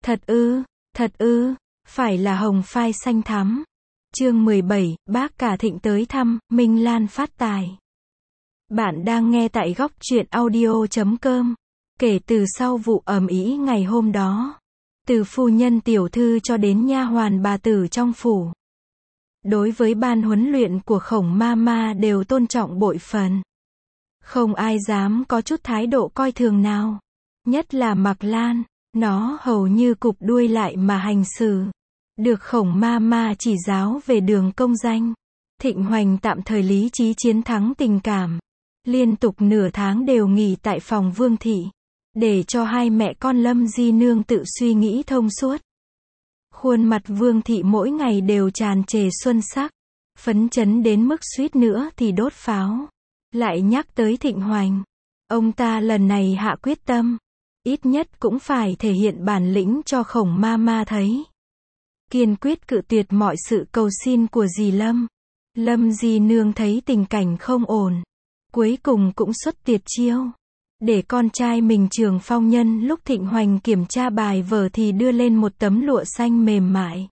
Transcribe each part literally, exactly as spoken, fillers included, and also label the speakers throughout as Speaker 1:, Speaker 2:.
Speaker 1: Thật ư, thật ư, phải là hồng phai xanh thắm. Chương mười bảy, bác cả Thịnh tới thăm, Minh Lan phát tài. Bạn đang nghe tại góc truyện audio chấm com. Kể từ sau vụ ầm ĩ ngày hôm đó, từ phu nhân tiểu thư cho đến nha hoàn bà tử trong phủ, đối với ban huấn luyện của Khổng Mama đều tôn trọng bội phần. Không ai dám có chút thái độ coi thường nào. Nhất là Mạc Lan, nó hầu như cụp đuôi lại mà hành xử. Được Khổng Mama chỉ giáo về đường công danh, Thịnh Hoành tạm thời lý trí chiến thắng tình cảm. Liên tục nửa tháng đều nghỉ tại phòng Vương Thị, để cho hai mẹ con Lâm Di Nương tự suy nghĩ thông suốt. Khuôn mặt Vương Thị mỗi ngày đều tràn trề xuân sắc, phấn chấn đến mức suýt nữa thì đốt pháo. Lại nhắc tới Thịnh Hoành, ông ta lần này hạ quyết tâm, ít nhất cũng phải thể hiện bản lĩnh cho Khổng Mama thấy. Kiên quyết cự tuyệt mọi sự cầu xin của dì Lâm. Lâm Di Nương thấy tình cảnh không ổn, cuối cùng cũng xuất tuyệt chiêu, để con trai mình Trường Phong nhân lúc Thịnh Hoành kiểm tra bài vở thì đưa lên một tấm lụa xanh mềm mại.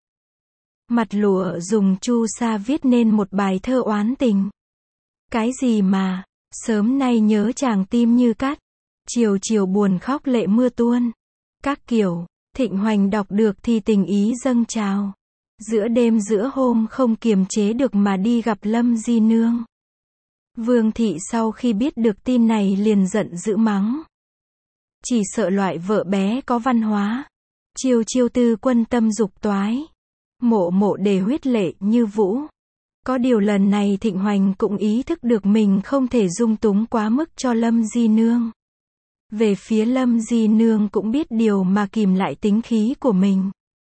Speaker 1: Mặt lụa dùng chu sa viết nên một bài thơ oán tình. Cái gì mà, sớm nay nhớ chàng tim như cắt, chiều chiều buồn khóc lệ mưa tuôn. Các kiểu, Thịnh Hoành đọc được thì tình ý dâng trào. Giữa đêm giữa hôm không kiềm chế được mà đi gặp Lâm Di Nương. Vương Thị sau khi biết được tin này liền giận dữ mắng. Chỉ sợ loại vợ bé có văn hóa, chiêu chiêu tư quân tâm dục toái, mộ mộ để huyết lệ như vũ. Có điều lần này Thịnh Hoành cũng ý thức được mình không thể dung túng quá mức cho Lâm Di Nương. Về phía Lâm Di Nương cũng biết điều mà kìm lại tính khí của mình.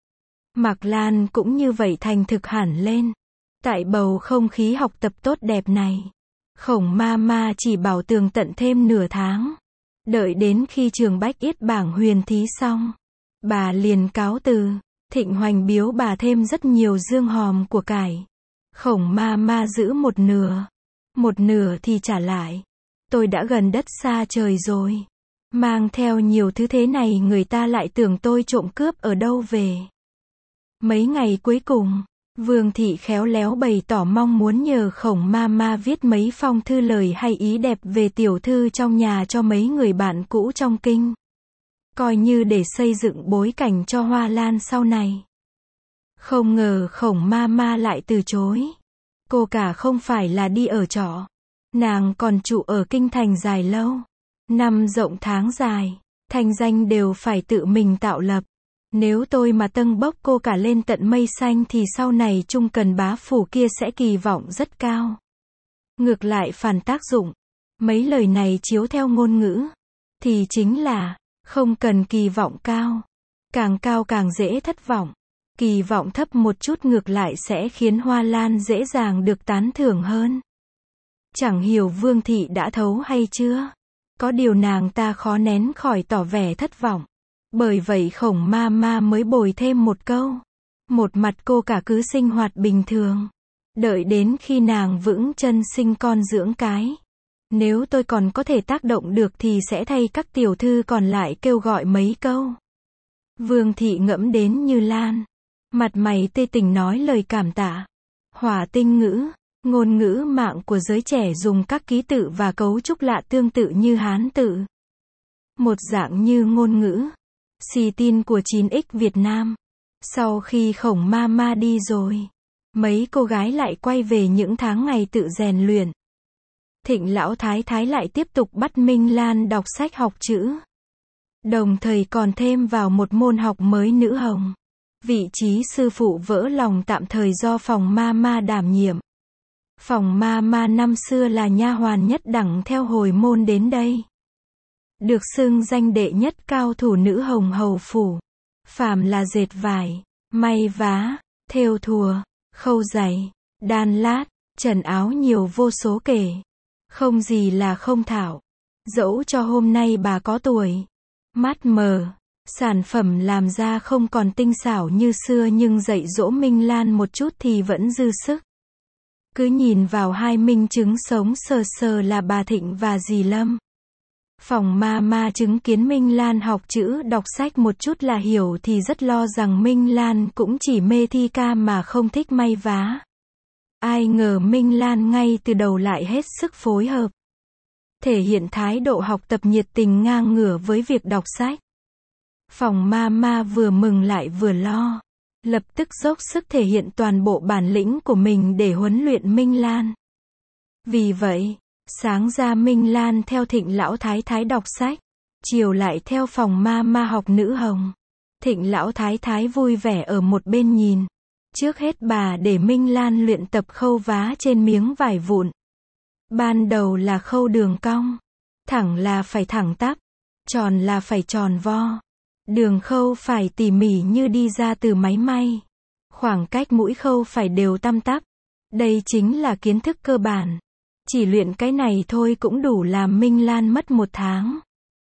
Speaker 1: Mạc Lan cũng như vậy thành thực hẳn lên. Tại bầu không khí học tập tốt đẹp này, Khổng Mama chỉ bảo tường tận thêm nửa tháng. Đợi đến khi trường Bách Yết bảng huyền thí xong, bà liền cáo từ. Thịnh Hoành biếu bà thêm rất nhiều dương hòm của cải. Khổng Mama giữ một nửa, một nửa thì trả lại. Tôi đã gần đất xa trời rồi, mang theo nhiều thứ thế này người ta lại tưởng tôi trộm cướp ở đâu về. Mấy ngày cuối cùng, Vương Thị khéo léo bày tỏ mong muốn nhờ Khổng Mama viết mấy phong thư lời hay ý đẹp về tiểu thư trong nhà cho mấy người bạn cũ trong kinh, coi như để xây dựng bối cảnh cho Hoa Lan sau này. Không ngờ Khổng Mama lại từ chối. Cô cả không phải là đi ở trọ, nàng còn trụ ở kinh thành dài lâu, năm rộng tháng dài, thành danh đều phải tự mình tạo lập. Nếu tôi mà tâng bốc cô cả lên tận mây xanh thì sau này Trung Cần bá phủ kia sẽ kỳ vọng rất cao. Ngược lại phản tác dụng. Mấy lời này chiếu theo ngôn ngữ, thì chính là, không cần kỳ vọng cao. Càng cao càng dễ thất vọng. Kỳ vọng thấp một chút ngược lại sẽ khiến Hoa Lan dễ dàng được tán thưởng hơn. Chẳng hiểu Vương Thị đã thấu hay chưa? Có điều nàng ta khó nén khỏi tỏ vẻ thất vọng. Bởi vậy Khổng Mama mới bồi thêm một câu. Một mặt cô cả cứ sinh hoạt bình thường. Đợi đến khi nàng vững chân sinh con dưỡng cái. Nếu tôi còn có thể tác động được thì sẽ thay các tiểu thư còn lại kêu gọi mấy câu. Vương Thị ngẫm đến Như Lan. Mặt mày tươi tỉnh nói lời cảm tạ. Hỏa tinh ngữ, ngôn ngữ mạng của giới trẻ dùng các ký tự và cấu trúc lạ tương tự như Hán tự. Một dạng như ngôn ngữ xì tin của chín x Việt Nam. Sau khi Khổng Mama đi rồi, mấy cô gái lại quay về những tháng ngày tự rèn luyện. Thịnh lão thái thái lại tiếp tục bắt Minh Lan đọc sách học chữ. Đồng thời còn thêm vào một môn học mới nữ hồng. Vị trí sư phụ vỡ lòng tạm thời do phòng Mama đảm nhiệm. Phòng Mama năm xưa là nha hoàn nhất đẳng theo hồi môn đến đây. Được xưng danh đệ nhất cao thủ nữ hồng hầu phủ. Phàm là dệt vải, may vá, thêu thùa, khâu giày, đan lát, trần áo nhiều vô số kể. Không gì là không thạo. Dẫu cho hôm nay bà có tuổi, mắt mờ, sản phẩm làm ra không còn tinh xảo như xưa nhưng dạy dỗ Minh Lan một chút thì vẫn dư sức. Cứ nhìn vào hai minh chứng sống sờ sờ là bà Thịnh và dì Lâm. Phòng ma ma chứng kiến Minh Lan học chữ đọc sách một chút là hiểu thì rất lo rằng Minh Lan cũng chỉ mê thi ca mà không thích may vá. Ai ngờ Minh Lan ngay từ đầu lại hết sức phối hợp. Thể hiện thái độ học tập nhiệt tình ngang ngửa với việc đọc sách. Phòng ma ma vừa mừng lại vừa lo. Lập tức dốc sức thể hiện toàn bộ bản lĩnh của mình để huấn luyện Minh Lan. Vì vậy, sáng ra Minh Lan theo Thịnh lão thái thái đọc sách, chiều lại theo phòng ma ma học nữ hồng. Thịnh lão thái thái vui vẻ ở một bên nhìn. Trước hết bà để Minh Lan luyện tập khâu vá trên miếng vải vụn. Ban đầu là khâu đường cong, thẳng là phải thẳng tắp, tròn là phải tròn vo. Đường khâu phải tỉ mỉ như đi ra từ máy may. Khoảng cách mũi khâu phải đều tăm tắp. Đây chính là kiến thức cơ bản. Chỉ luyện cái này thôi cũng đủ làm Minh Lan mất một tháng.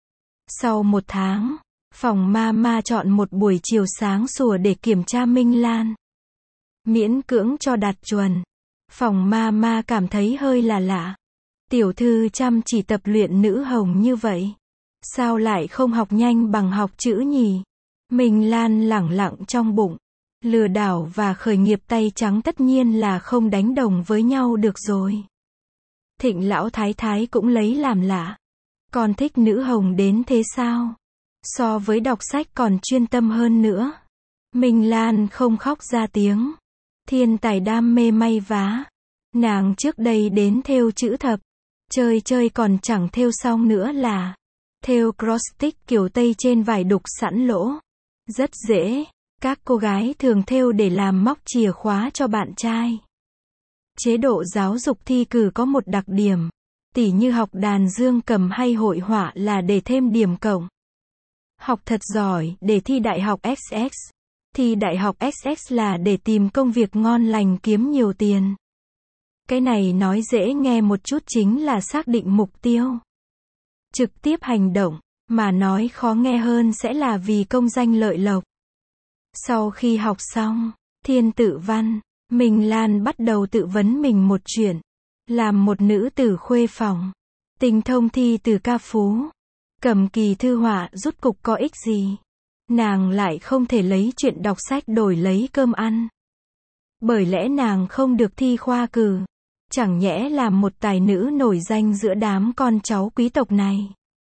Speaker 1: Sau một tháng, phòng ma ma chọn một buổi chiều sáng sủa để kiểm tra Minh Lan. Miễn cưỡng cho đạt chuẩn. Phòng ma ma cảm thấy hơi là lạ. Tiểu thư chăm chỉ tập luyện nữ hồng như vậy. Sao lại không học nhanh bằng học chữ nhỉ? Minh Lan lẳng lặng trong bụng. Lừa đảo và khởi nghiệp tay trắng tất nhiên là không đánh đồng với nhau được rồi. Thịnh lão thái thái cũng lấy làm lạ. Con thích nữ hồng đến thế sao? So với đọc sách còn chuyên tâm hơn nữa. Minh Lan không khóc ra tiếng. Thiên tài đam mê may vá. Nàng trước đây đến thêu chữ thập. Chơi chơi còn chẳng thêu xong nữa là thêu cross stitch kiểu Tây trên vải đục sẵn lỗ. Rất dễ. Các cô gái thường thêu để làm móc chìa khóa cho bạn trai. Chế độ giáo dục thi cử có một đặc điểm. Tỉ như học đàn dương cầm hay hội họa là để thêm điểm cộng. Học thật giỏi để thi đại học ét ét. Thi đại học ét ét là để tìm công việc ngon lành kiếm nhiều tiền. Cái này nói dễ nghe một chút chính là xác định mục tiêu. Trực tiếp hành động, mà nói khó nghe hơn sẽ là vì công danh lợi lộc. Sau khi học xong, thiên tự văn, Minh Lan bắt đầu tự vấn mình một chuyện. Làm một nữ tử khuê phòng. Tinh thông thi từ ca phú. Cầm kỳ thư họa rút cục có ích gì. Nàng lại không thể lấy chuyện đọc sách đổi lấy cơm ăn. Bởi lẽ nàng không được thi khoa cử. Chẳng nhẽ làm một tài nữ nổi danh giữa đám con cháu quý tộc này.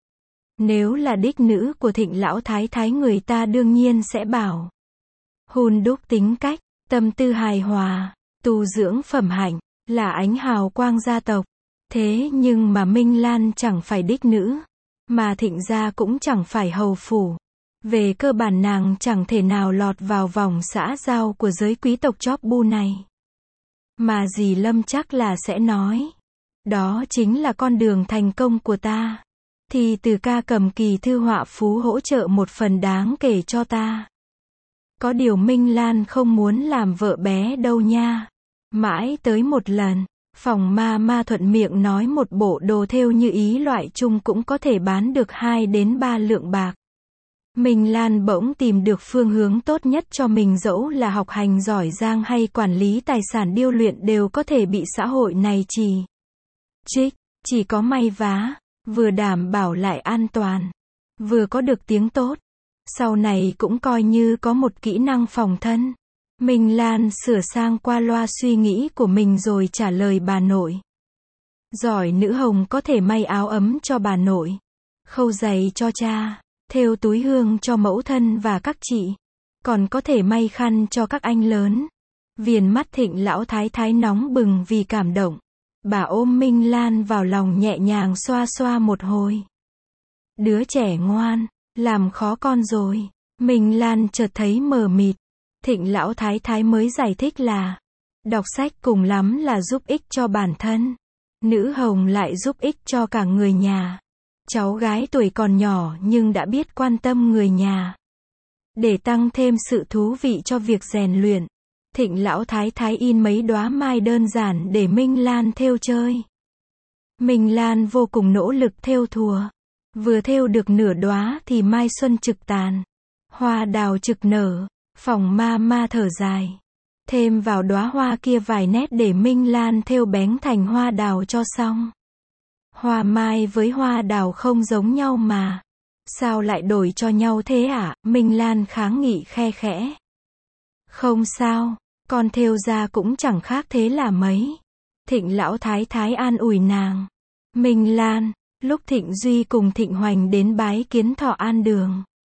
Speaker 1: Nếu là đích nữ của Thịnh lão thái thái người ta đương nhiên sẽ bảo. Hun đúc tính cách, tâm tư hài hòa, tu dưỡng phẩm hạnh, là ánh hào quang gia tộc. Thế nhưng mà Minh Lan chẳng phải đích nữ, mà Thịnh gia cũng chẳng phải hầu phủ. Về cơ bản nàng chẳng thể nào lọt vào vòng xã giao của giới quý tộc chóp bu này. Mà dì Lâm chắc là sẽ nói. Đó chính là con đường thành công của ta. Thì từ ca cầm kỳ thư họa phú hỗ trợ một phần đáng kể cho ta. Có điều Minh Lan không muốn làm vợ bé đâu nha. Mãi tới một lần, phòng ma ma thuận miệng nói một bộ đồ thêu như ý loại chung cũng có thể bán được hai đến ba lượng bạc. Minh Lan bỗng tìm được phương hướng tốt nhất cho mình, dẫu là học hành giỏi giang hay quản lý tài sản điêu luyện đều có thể bị xã hội này chỉ trích. Chỉ có may vá, vừa đảm bảo lại an toàn, vừa có được tiếng tốt. Sau này cũng coi như có một kỹ năng phòng thân. Minh Lan sửa sang qua loa suy nghĩ của mình rồi trả lời bà nội. Giỏi nữ hồng có thể may áo ấm cho bà nội, khâu giày cho cha, thêu túi hương cho mẫu thân và các chị, còn có thể may khăn cho các anh lớn. Viền mắt Thịnh lão thái thái nóng bừng vì cảm động. Bà ôm Minh Lan vào lòng nhẹ nhàng xoa xoa một hồi. Đứa trẻ ngoan, làm khó con rồi. Minh Lan chợt thấy mờ mịt. Thịnh lão thái thái mới giải thích là đọc sách cùng lắm là giúp ích cho bản thân. Nữ hồng lại giúp ích cho cả người nhà. Cháu gái tuổi còn nhỏ nhưng đã biết quan tâm người nhà. Để tăng thêm sự thú vị cho việc rèn luyện, Thịnh lão thái thái in mấy đóa mai đơn giản để Minh Lan thêu chơi. Minh Lan vô cùng nỗ lực thêu thùa. Vừa thêu được nửa đóa thì mai xuân trực tàn, hoa đào trực nở. Phòng ma ma thở dài. Thêm vào đóa hoa kia vài nét để Minh Lan thêu bén thành hoa đào cho xong. Hoa mai với hoa đào không giống nhau mà. Sao lại đổi cho nhau thế ạ? À? Minh Lan kháng nghị khe khẽ. Không sao, con thêu ra cũng chẳng khác thế là mấy. Thịnh lão thái thái an ủi nàng. Minh Lan, lúc Thịnh Duy cùng Thịnh Hoành đến bái kiến Thọ An Đường.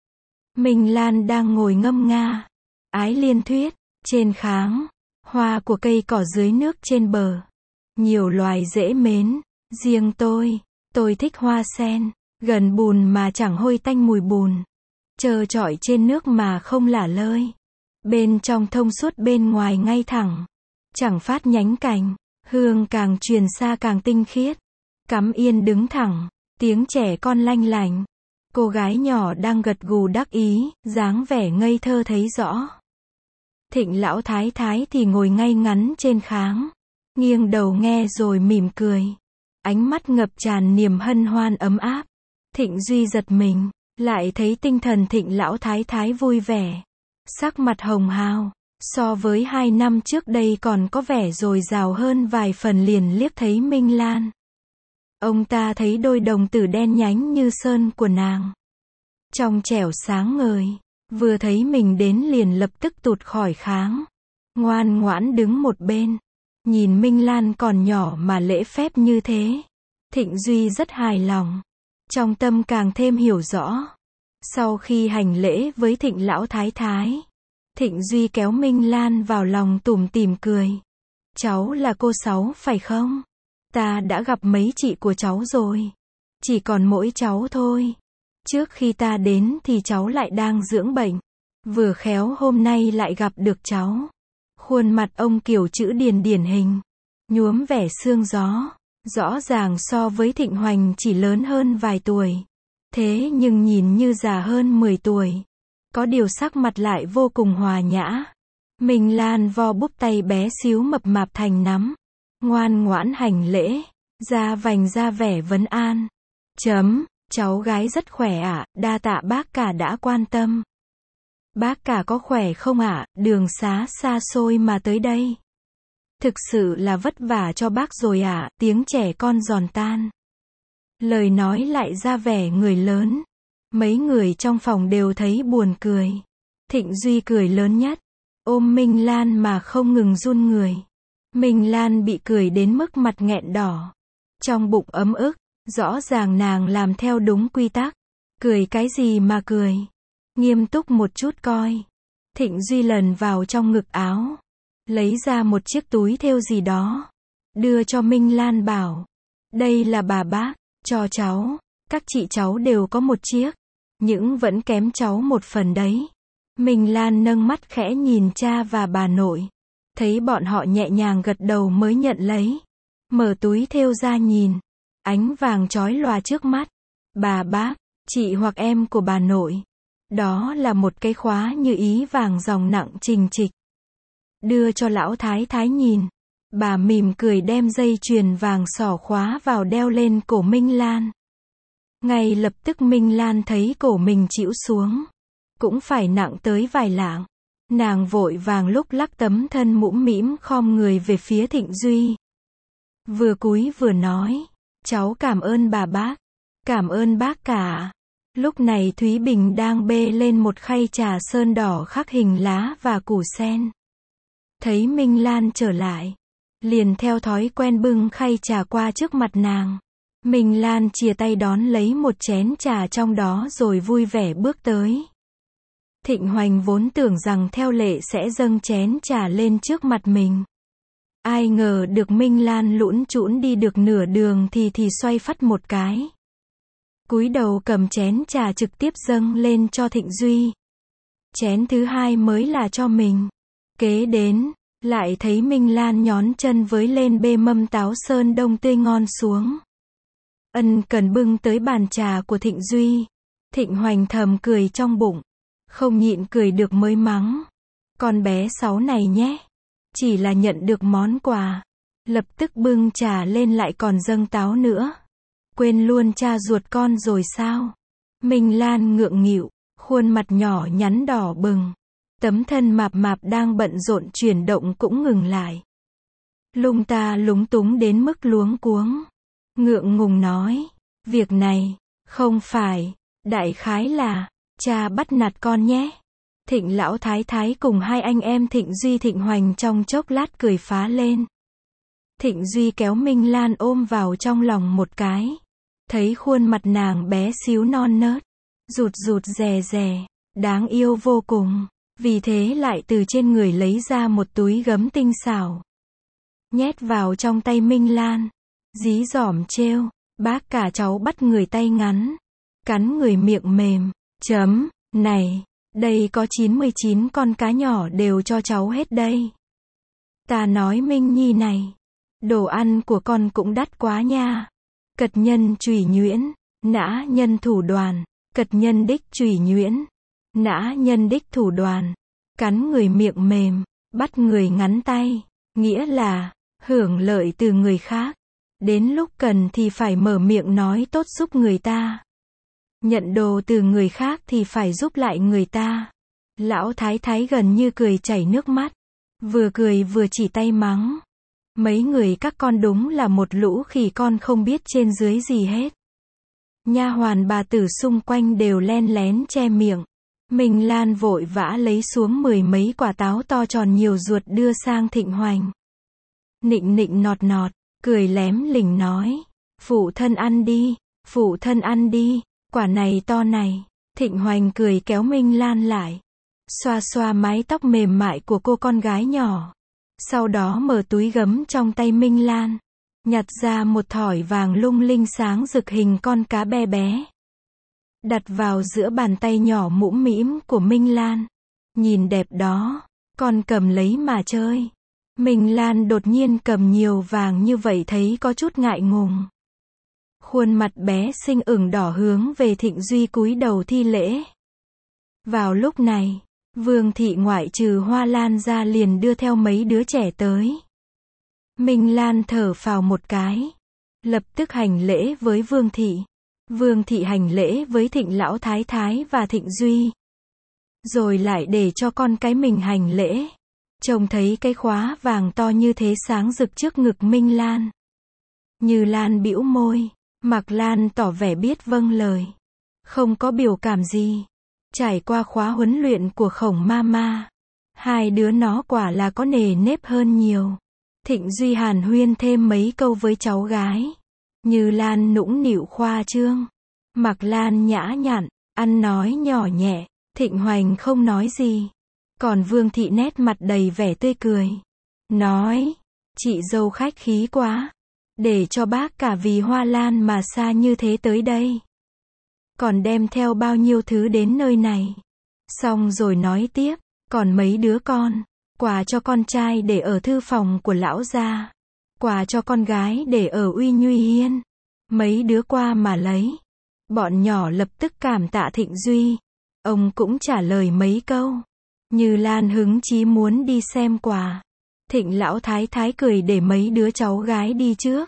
Speaker 1: Minh Lan đang ngồi ngâm nga. Ái liên thuyết, trên kháng, hoa của cây cỏ dưới nước trên bờ. Nhiều loài dễ mến, riêng tôi, tôi thích hoa sen, gần bùn mà chẳng hôi tanh mùi bùn. Trơ trọi trên nước mà không lả lơi. Bên trong thông suốt bên ngoài ngay thẳng. Chẳng phát nhánh cành, hương càng truyền xa càng tinh khiết. Cắm yên đứng thẳng, tiếng trẻ con lanh lành. Cô gái nhỏ đang gật gù đắc ý, dáng vẻ ngây thơ thấy rõ. Thịnh lão thái thái thì ngồi ngay ngắn trên kháng, nghiêng đầu nghe rồi mỉm cười. Ánh mắt ngập tràn niềm hân hoan ấm áp. Thịnh Duy giật mình, lại thấy tinh thần Thịnh lão thái thái vui vẻ. Sắc mặt hồng hào, so với hai năm trước đây còn có vẻ dồi dào hơn vài phần. Liền liếc thấy Minh Lan. Ông ta thấy đôi đồng tử đen nhánh như sơn của nàng, trong trẻo sáng ngời. Vừa thấy mình đến liền lập tức tụt khỏi kháng, ngoan ngoãn đứng một bên. Nhìn Minh Lan còn nhỏ mà lễ phép như thế, Thịnh Duy rất hài lòng, trong tâm càng thêm hiểu rõ. Sau khi hành lễ với Thịnh lão thái thái, Thịnh Duy kéo Minh Lan vào lòng tủm tỉm cười. Cháu là cô Sáu phải không? Ta đã gặp mấy chị của cháu rồi. Chỉ còn mỗi cháu thôi. Trước khi ta đến thì cháu lại đang dưỡng bệnh. Vừa khéo hôm nay lại gặp được cháu. Khuôn mặt ông kiểu chữ điền điển hình, nhuốm vẻ sương gió. Rõ ràng so với Thịnh Hoành chỉ lớn hơn vài tuổi. Thế nhưng nhìn như già hơn mười tuổi. Có điều sắc mặt lại vô cùng hòa nhã. Minh Lan vo búp tay bé xíu mập mạp thành nắm. Ngoan ngoãn hành lễ, ra vành ra vẻ vấn an. Chấm, cháu gái rất khỏe ạ, à, đa tạ bác cả đã quan tâm. Bác cả có khỏe không ạ, à? Đường xá xa xôi mà tới đây. Thực sự là vất vả cho bác rồi ạ, à? Tiếng trẻ con giòn tan. Lời nói lại ra vẻ người lớn. Mấy người trong phòng đều thấy buồn cười. Thịnh Duy cười lớn nhất, ôm Minh Lan mà không ngừng run người. Minh Lan bị cười đến mức mặt nghẹn đỏ. Trong bụng ấm ức, rõ ràng nàng làm theo đúng quy tắc. Cười cái gì mà cười? Nghiêm túc một chút coi. Thịnh Duy lần vào trong ngực áo, lấy ra một chiếc túi thêu gì đó, đưa cho Minh Lan bảo. Đây là bà bác, cho cháu. Các chị cháu đều có một chiếc, nhưng vẫn kém cháu một phần đấy. Minh Lan nâng mắt khẽ nhìn cha và bà nội. Thấy bọn họ nhẹ nhàng gật đầu mới nhận lấy. Mở túi thêu ra nhìn. Ánh vàng chói lòa trước mắt. Bà bác, chị hoặc em của bà nội. Đó là một cái khóa như ý vàng dòng nặng trình trịch. Đưa cho lão thái thái nhìn. Bà mỉm cười đem dây chuyền vàng xỏ khóa vào đeo lên cổ Minh Lan. Ngay lập tức Minh Lan thấy cổ mình chĩu xuống. Cũng phải nặng tới vài lạng. Nàng vội vàng lúc lắc tấm thân mũm mĩm khom người về phía Thịnh Duy. Vừa cúi vừa nói. Cháu cảm ơn bà bác. Cảm ơn bác cả. Lúc này Thúy Bình đang bê lên một khay trà sơn đỏ khắc hình lá và củ sen. Thấy Minh Lan trở lại, liền theo thói quen bưng khay trà qua trước mặt nàng. Minh Lan chìa tay đón lấy một chén trà trong đó rồi vui vẻ bước tới. Thịnh Hoành vốn tưởng rằng theo lệ sẽ dâng chén trà lên trước mặt mình. Ai ngờ được Minh Lan lũn trũn đi được nửa đường thì thì xoay phắt một cái. Cúi đầu cầm chén trà trực tiếp dâng lên cho Thịnh Duy. Chén thứ hai mới là cho mình. Kế đến, lại thấy Minh Lan nhón chân với lên bê mâm táo sơn đông tươi ngon xuống. Ân cần bưng tới bàn trà của Thịnh Duy. Thịnh Hoành thầm cười trong bụng. Không nhịn cười được mới mắng. Con bé Sáu này nhé. Chỉ là nhận được món quà. Lập tức bưng trà lên lại còn dâng táo nữa. Quên luôn cha ruột con rồi sao? Minh Lan ngượng nghịu, khuôn mặt nhỏ nhắn đỏ bừng. Tấm thân mạp mạp đang bận rộn chuyển động cũng ngừng lại. Lung ta lúng túng đến mức luống cuống. ngượng ngùng nói, việc này, không phải, đại khái là, cha bắt nạt con nhé. Thịnh lão thái thái cùng hai anh em Thịnh Duy Thịnh Hoành trong chốc lát cười phá lên. Thịnh Duy kéo Minh Lan ôm vào trong lòng một cái. Thấy khuôn mặt nàng bé xíu non nớt, rụt rụt rè rè, đáng yêu vô cùng. Vì thế lại từ trên người lấy ra một túi gấm tinh xảo. Nhét vào trong tay Minh Lan. Dí dỏm trêu, bác cả cháu bắt người tay ngắn. Cắn người miệng mềm. Chấm, này, đây có chín mươi chín con cá nhỏ đều cho cháu hết đây. Ta nói Minh Nhi này, đồ ăn của con cũng đắt quá nha. Cật nhân trùy nhuyễn, nã nhân thủ đoàn, cật nhân đích trùy nhuyễn, nã nhân đích thủ đoàn, cắn người miệng mềm, bắt người ngắn tay, nghĩa là, hưởng lợi từ người khác. Đến lúc cần thì phải mở miệng nói tốt giúp người ta. Nhận đồ từ người khác thì phải giúp lại người ta. Lão thái thái gần như cười chảy nước mắt. Vừa cười vừa chỉ tay mắng. Mấy người các con đúng là một lũ khỉ con không biết trên dưới gì hết. Nha hoàn bà tử xung quanh đều len lén che miệng. Minh Lan vội vã lấy xuống mười mấy quả táo to tròn nhiều ruột đưa sang Thịnh Hoành. Nịnh nịnh nọt nọt, cười lém lỉnh nói. Phụ thân ăn đi, phụ thân ăn đi, quả này to này. Thịnh Hoành cười kéo Minh Lan lại. Xoa xoa mái tóc mềm mại của cô con gái nhỏ. Sau đó mở túi gấm trong tay Minh Lan. Nhặt ra một thỏi vàng lung linh sáng rực hình con cá bé bé. Đặt vào giữa bàn tay nhỏ mũm mĩm của Minh Lan. Nhìn đẹp đó, con cầm lấy mà chơi. Minh Lan đột nhiên cầm nhiều vàng như vậy thấy có chút ngại ngùng. Khuôn mặt bé xinh ửng đỏ hướng về Thịnh Duy cúi đầu thi lễ. Vào lúc này, Vương thị ngoại trừ Hoa Lan ra liền đưa theo mấy đứa trẻ tới. Minh Lan thở phào một cái, lập tức hành lễ với Vương thị. Vương thị hành lễ với Thịnh lão thái thái và Thịnh Duy. Rồi lại để cho con cái mình hành lễ. Trông thấy cái khóa vàng to như thế sáng rực trước ngực Minh Lan. Như Lan bĩu môi, Mạc Lan tỏ vẻ biết vâng lời. Không có biểu cảm gì. Trải qua khóa huấn luyện của Khổng Mama, hai đứa nó quả là có nề nếp hơn nhiều. Thịnh Duy hàn huyên thêm mấy câu với cháu gái. Như Lan nũng nịu khoa trương. Mạc Lan nhã nhặn, ăn nói nhỏ nhẹ. Thịnh Hoành không nói gì. Còn Vương thị nét mặt đầy vẻ tươi cười. Nói, chị dâu khách khí quá. Để cho bác cả vì Hoa Lan mà xa như thế tới đây. Còn đem theo bao nhiêu thứ đến nơi này. Xong rồi nói tiếp, còn mấy đứa con. Quà cho con trai để ở thư phòng của lão gia. Quà cho con gái để ở Uy Nhuy Hiên. Mấy đứa qua mà lấy. Bọn nhỏ lập tức cảm tạ Thịnh Duy. Ông cũng trả lời mấy câu. Như Lan hứng chí muốn đi xem quà. Thịnh lão thái thái cười để mấy đứa cháu gái đi trước.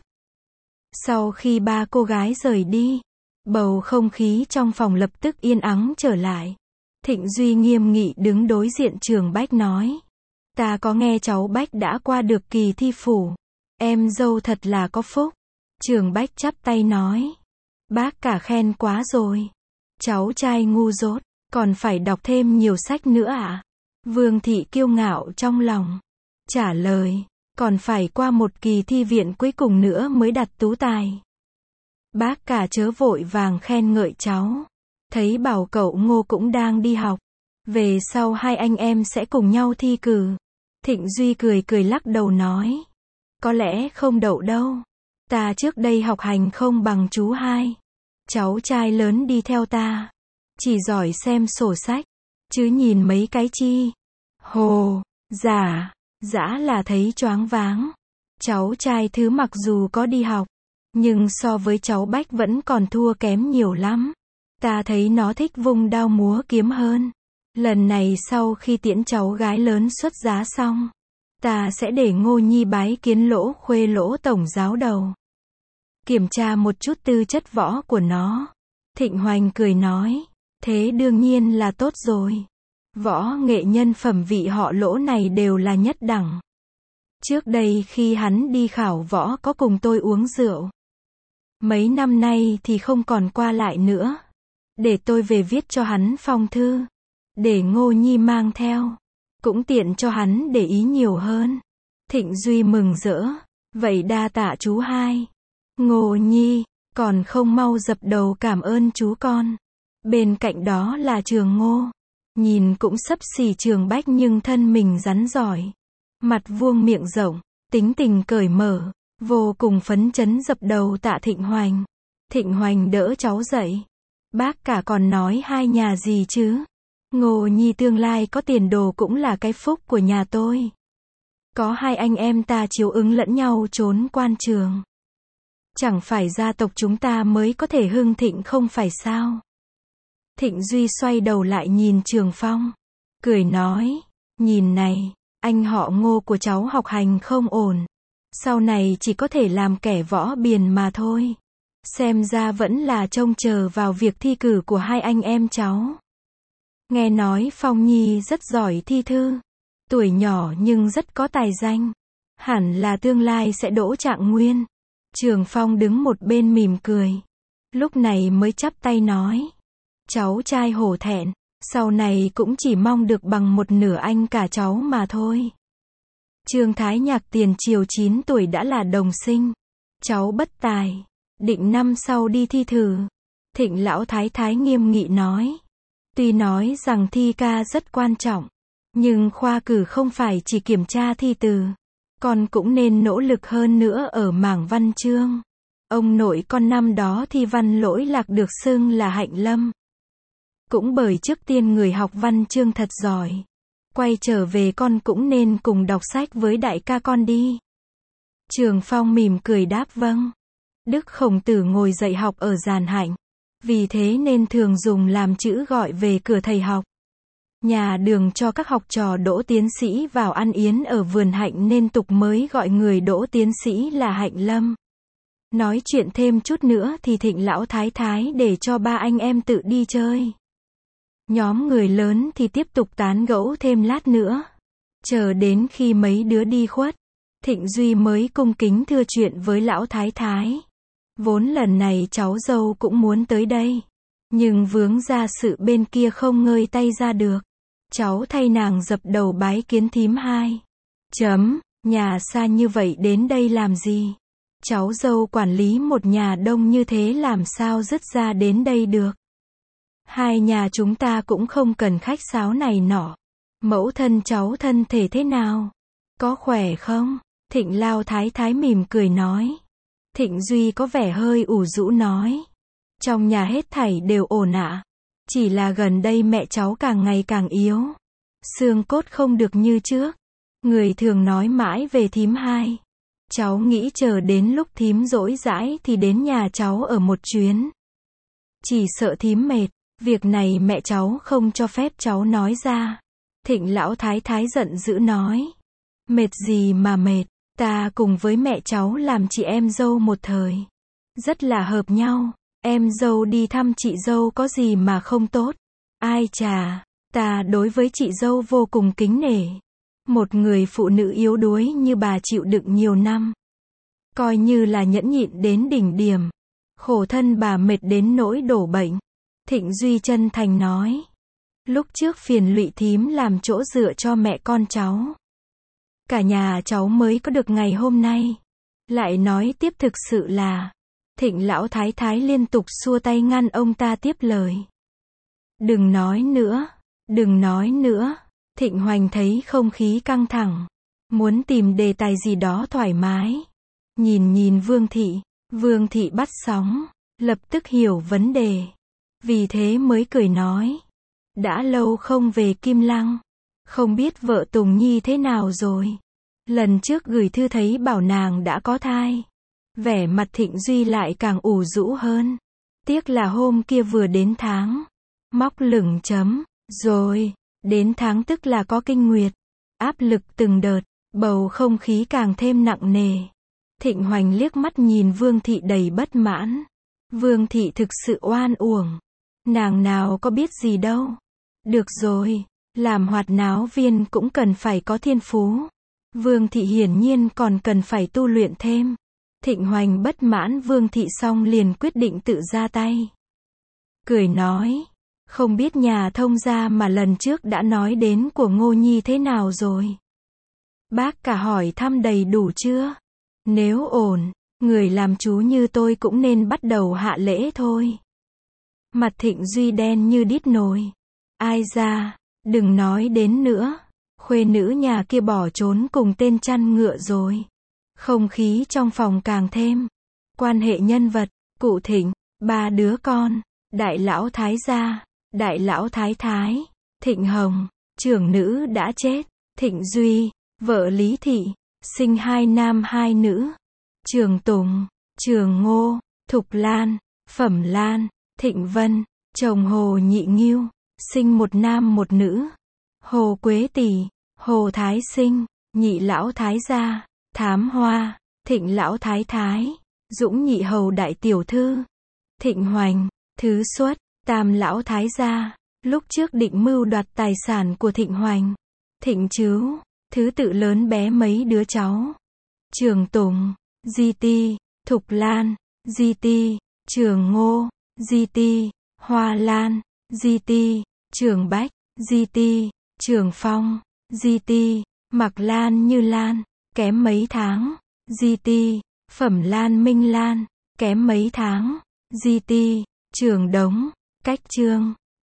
Speaker 1: Sau khi ba cô gái rời đi, bầu không khí trong phòng lập tức yên ắng trở lại. Thịnh Duy nghiêm nghị đứng đối diện Trường Bách nói. Ta có nghe cháu Bách đã qua được kỳ thi phủ. Em dâu thật là có phúc. Trường Bách chắp tay nói. Bác cả khen quá rồi. Cháu trai ngu dốt, còn phải đọc thêm nhiều sách nữa ạ. À? Vương thị kiêu ngạo trong lòng. Trả lời, còn phải qua một kỳ thi viện cuối cùng nữa mới đạt tú tài. Bác cả chớ vội vàng khen ngợi cháu. Thấy bảo cậu Ngô cũng đang đi học. Về sau hai anh em sẽ cùng nhau thi cử. Thịnh Duy cười cười lắc đầu nói. Có lẽ không đậu đâu. Ta trước đây học hành không bằng chú hai. Cháu trai lớn đi theo ta. Chỉ giỏi xem sổ sách. Chứ nhìn mấy cái chi. Hồ, giả, dã là thấy choáng váng. Cháu trai thứ mặc dù có đi học. Nhưng so với cháu Bách vẫn còn thua kém nhiều lắm. Ta thấy nó thích vung đao múa kiếm hơn. Lần này sau khi tiễn cháu gái lớn xuất giá xong, ta sẽ để Ngô Nhi bái kiến Lỗ Khuê Lỗ tổng giáo đầu. Kiểm tra một chút tư chất võ của nó. Thịnh Hoành cười nói, thế đương nhiên là tốt rồi. Võ nghệ nhân phẩm vị họ Lỗ này đều là nhất đẳng. Trước đây khi hắn đi khảo võ có cùng tôi uống rượu. Mấy năm nay thì không còn qua lại nữa. Để tôi về viết cho hắn phong thư. Để Ngô Nhi mang theo. Cũng tiện cho hắn để ý nhiều hơn. Thịnh Duy mừng rỡ. Vậy đa tạ chú hai. Ngô Nhi, còn không mau dập đầu cảm ơn chú con. Bên cạnh đó là Trường Ngô. Nhìn cũng xấp xỉ Trường Bách nhưng thân mình rắn giỏi. Mặt vuông miệng rộng, tính tình cởi mở, vô cùng phấn chấn dập đầu tạ Thịnh Hoành. Thịnh Hoành đỡ cháu dậy. Bác cả còn nói hai nhà gì chứ? Ngô Nhi tương lai có tiền đồ cũng là cái phúc của nhà tôi. Có hai anh em ta chiếu ứng lẫn nhau trốn quan trường. Chẳng phải gia tộc chúng ta mới có thể hưng thịnh không phải sao? Thịnh Duy xoay đầu lại nhìn Trường Phong. Cười nói, nhìn này, anh họ Ngô của cháu học hành không ổn. Sau này chỉ có thể làm kẻ võ biền mà thôi. Xem ra vẫn là trông chờ vào việc thi cử của hai anh em cháu. Nghe nói Phong Nhi rất giỏi thi thư. Tuổi nhỏ nhưng rất có tài danh. Hẳn là tương lai sẽ đỗ trạng nguyên. Trường Phong đứng một bên mỉm cười. Lúc này mới chắp tay nói. Cháu trai hổ thẹn. Sau này cũng chỉ mong được bằng một nửa anh cả cháu mà thôi. Trương Thái Nhạc tiền triều chín tuổi đã là đồng sinh. Cháu bất tài. Định năm sau đi thi thử. Thịnh lão thái thái nghiêm nghị nói. Tuy nói rằng thi ca rất quan trọng. Nhưng khoa cử không phải chỉ kiểm tra thi từ. Con cũng nên nỗ lực hơn nữa ở mảng văn chương. Ông nội con năm đó thi văn lỗi lạc được xưng là hạnh lâm. Cũng bởi trước tiên người học văn chương thật giỏi. Quay trở về con cũng nên cùng đọc sách với đại ca con đi. Trường Phong mỉm cười đáp vâng. Đức Khổng Tử ngồi dạy học ở Giàn Hạnh. Vì thế nên thường dùng làm chữ gọi về cửa thầy học. Nhà Đường cho các học trò đỗ tiến sĩ vào ăn yến ở vườn hạnh nên tục mới gọi người đỗ tiến sĩ là Hạnh Lâm. Nói chuyện thêm chút nữa thì Thịnh lão thái thái để cho ba anh em tự đi chơi. Nhóm người lớn thì tiếp tục tán gẫu thêm lát nữa. Chờ đến khi mấy đứa đi khuất, Thịnh Duy mới cung kính thưa chuyện với lão thái thái. Vốn lần này cháu dâu cũng muốn tới đây. Nhưng vướng ra sự bên kia không ngơi tay ra được. Cháu thay nàng dập đầu bái kiến thím hai. Chấm, nhà xa như vậy đến đây làm gì? Cháu dâu quản lý một nhà đông như thế làm sao dứt ra đến đây được? Hai nhà chúng ta cũng không cần khách sáo này nọ. Mẫu thân cháu thân thể thế nào? Có khỏe không? Thịnh Lao thái thái mỉm cười nói. Thịnh Duy có vẻ hơi ủ rũ nói. Trong nhà hết thảy đều ổn ạ. Chỉ là gần đây mẹ cháu càng ngày càng yếu. Xương cốt không được như trước. Người thường nói mãi về thím hai. Cháu nghĩ chờ đến lúc thím rỗi rãi thì đến nhà cháu ở một chuyến. Chỉ sợ thím mệt. Việc này mẹ cháu không cho phép cháu nói ra. Thịnh lão thái thái giận dữ nói. Mệt gì mà mệt. Ta cùng với mẹ cháu làm chị em dâu một thời. Rất là hợp nhau. Em dâu đi thăm chị dâu có gì mà không tốt. Ai chà, ta đối với chị dâu vô cùng kính nể. Một người phụ nữ yếu đuối như bà chịu đựng nhiều năm. Coi như là nhẫn nhịn đến đỉnh điểm. Khổ thân bà mệt đến nỗi đổ bệnh. Thịnh Duy chân thành nói. Lúc trước phiền lụy thím làm chỗ dựa cho mẹ con cháu. Cả nhà cháu mới có được ngày hôm nay. Lại nói tiếp thực sự là. Thịnh lão thái thái liên tục xua tay ngăn ông ta tiếp lời. Đừng nói nữa. Đừng nói nữa. Thịnh Hoành thấy không khí căng thẳng. Muốn tìm đề tài gì đó thoải mái. Nhìn nhìn Vương Thị. Vương Thị bắt sóng. Lập tức hiểu vấn đề. Vì thế mới cười nói. Đã lâu không về Kim Lăng. Không biết vợ Tùng Nhi thế nào rồi. Lần trước gửi thư thấy bảo nàng đã có thai. Vẻ mặt Thịnh Duy lại càng ủ rũ hơn. Tiếc là hôm kia vừa đến tháng. Móc lửng chấm. Rồi. Đến tháng tức là có kinh nguyệt. Áp lực từng đợt. Bầu không khí càng thêm nặng nề. Thịnh Hoành liếc mắt nhìn Vương Thị đầy bất mãn. Vương Thị thực sự oan uổng. Nàng nào có biết gì đâu. Được rồi. Làm hoạt náo viên cũng cần phải có thiên phú. Vương Thị hiển nhiên còn cần phải tu luyện thêm. Thịnh Hoành bất mãn Vương thị xong liền quyết định tự ra tay. Cười nói, không biết nhà thông gia mà lần trước đã nói đến của Ngô Nhi thế nào rồi? Bác cả hỏi thăm đầy đủ chưa? Nếu ổn, người làm chú như tôi cũng nên bắt đầu hạ lễ thôi. Mặt Thịnh Duy đen như đít nồi. Ai ra, đừng nói đến nữa. Khuê nữ nhà kia bỏ trốn cùng tên chăn ngựa rồi. Không khí trong phòng càng thêm. Quan hệ nhân vật, cụ Thịnh, ba đứa con, đại lão thái gia, đại lão thái thái, Thịnh Hồng, trưởng nữ đã chết, Thịnh Duy, vợ Lý Thị, sinh hai nam hai nữ, Trường Tùng, Trường Ngô, Thục Lan, Phẩm Lan, Thịnh Vân, chồng Hồ Nhị Nghiêu, sinh một nam một nữ, Hồ Quế Tỷ, Hồ Thái Sinh, nhị lão thái gia, Thám Hoa, Thịnh lão thái thái, Dũng nhị hầu đại tiểu thư, Thịnh Hoành, thứ xuất, tam lão thái gia, lúc trước định mưu đoạt tài sản của Thịnh Hoành, Thịnh Trứu, thứ tự lớn bé mấy đứa cháu, Trường Tùng, Di Ti, Thục Lan, Di Ti, Trường Ngô, Di Ti, Hoa Lan, Di Ti, Trường Bách, Di Ti, Trường Phong, Di Ti, Mặc Lan Như Lan, kém mấy tháng, Di Ti, Phẩm Lan Minh Lan, kém mấy tháng, Di Ti, Trường Đống, cách Trương.